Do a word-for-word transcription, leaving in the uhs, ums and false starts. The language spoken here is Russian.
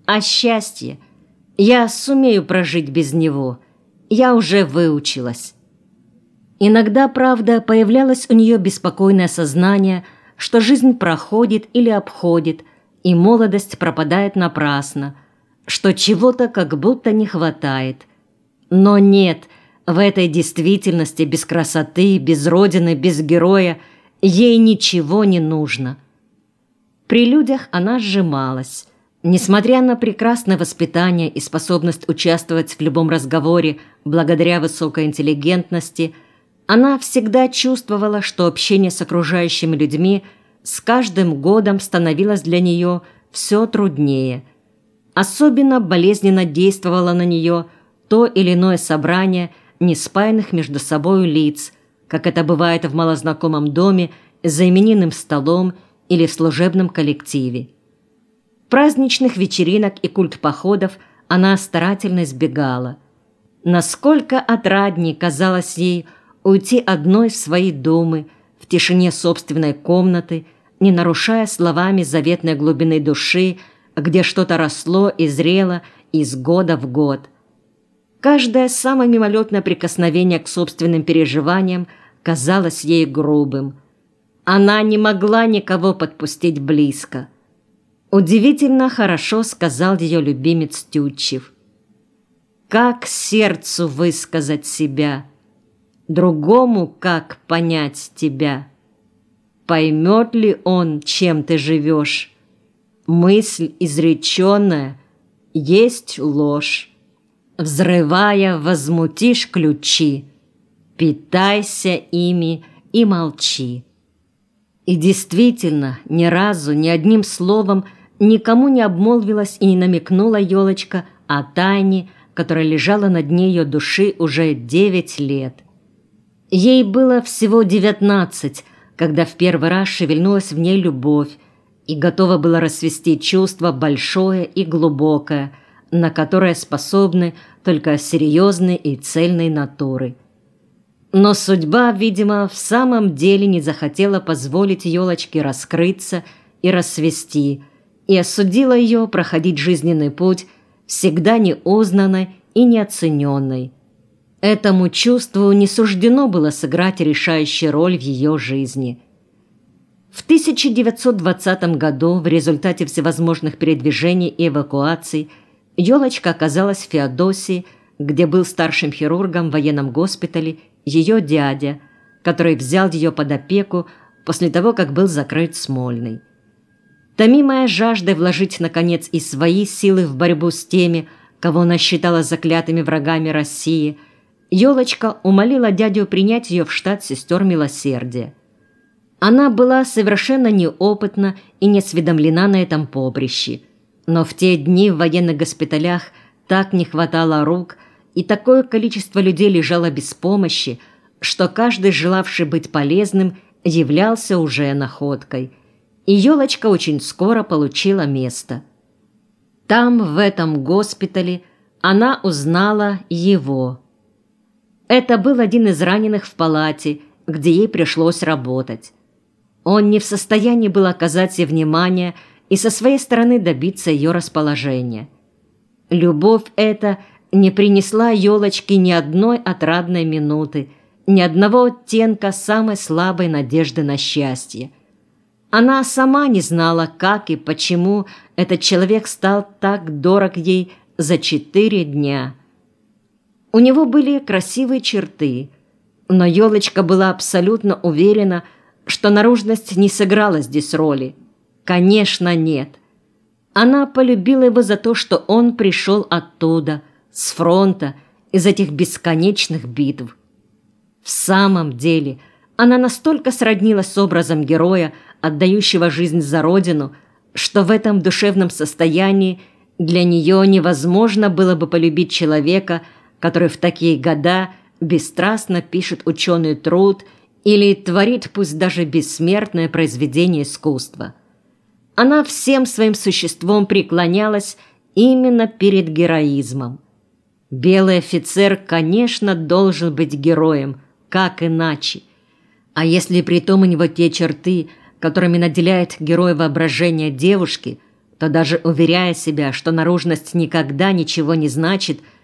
А счастье? Я сумею прожить без него. Я уже выучилась. Иногда, правда, появлялось у нее беспокойное сознание, что жизнь проходит или обходит, и молодость пропадает напрасно, что чего-то как будто не хватает. Но нет, в этой действительности без красоты, без родины, без героя ей ничего не нужно. При людях она сжималась. Несмотря на прекрасное воспитание и способность участвовать в любом разговоре благодаря высокой интеллигентности, она всегда чувствовала, что общение с окружающими людьми с каждым годом становилось для нее все труднее. Особенно болезненно действовало на нее то или иное собрание неспаянных между собой лиц, как это бывает в малознакомом доме за именинным столом или в служебном коллективе. Праздничных вечеринок и культпоходов она старательно избегала. Насколько отрадней казалось ей уйти одной в свои думы, в тишине собственной комнаты, не нарушая словами заветной глубины души, где что-то росло и зрело из года в год. Каждое самое мимолетное прикосновение к собственным переживаниям казалось ей грубым. Она не могла никого подпустить близко. Удивительно хорошо сказал ее любимец Тютчев. «Как сердцу высказать себя? Другому как понять тебя? Поймет ли он, чем ты живешь? Мысль изреченная есть ложь. Взрывая, возмутишь ключи, питайся ими и молчи». И действительно, ни разу, ни одним словом никому не обмолвилась и не намекнула елочка о тайне, которая лежала на дне ее души уже девять лет. Ей было всего девятнадцать, когда в первый раз шевельнулась в ней любовь и готова была расцвести чувство большое и глубокое, на которое способны только серьезные и цельные натуры. Но судьба, видимо, в самом деле не захотела позволить елочке раскрыться и расцвести, и осудила ее проходить жизненный путь всегда неузнанной и неоцененной. Этому чувству не суждено было сыграть решающую роль в ее жизни. В тысяча девятьсот двадцатом году в результате всевозможных передвижений и эвакуаций елочка оказалась в Феодосии, где был старшим хирургом в военном госпитале ее дядя, который взял ее под опеку после того, как был закрыт Смольный. Томимая жаждой вложить, наконец, и свои силы в борьбу с теми, кого она считала заклятыми врагами России, елочка умолила дядю принять ее в штат сестер милосердия. Она была совершенно неопытна и не осведомлена на этом поприще, но в те дни в военных госпиталях так не хватало рук, и такое количество людей лежало без помощи, что каждый, желавший быть полезным, являлся уже находкой. И елочка очень скоро получила место. Там, в этом госпитале, она узнала его. Это был один из раненых в палате, где ей пришлось работать. Он не в состоянии был оказать ей внимание и со своей стороны добиться ее расположения. Любовь эта не принесла елочке ни одной отрадной минуты, ни одного оттенка самой слабой надежды на счастье. Она сама не знала, как и почему этот человек стал так дорог ей за четыре дня. У него были красивые черты, но елочка была абсолютно уверена, что наружность не сыграла здесь роли. Конечно, нет. Она полюбила его за то, что он пришел оттуда, с фронта, из этих бесконечных битв. В самом деле, она настолько сроднилась с образом героя, отдающего жизнь за родину, что в этом душевном состоянии для нее невозможно было бы полюбить человека, который в такие года бесстрастно пишет ученый труд или творит пусть даже бессмертное произведение искусства. Она всем своим существом преклонялась именно перед героизмом. Белый офицер, конечно, должен быть героем, как иначе. А если при том у него те черты, которыми наделяет герой воображения девушки, то даже уверяя себя, что наружность никогда ничего не значит,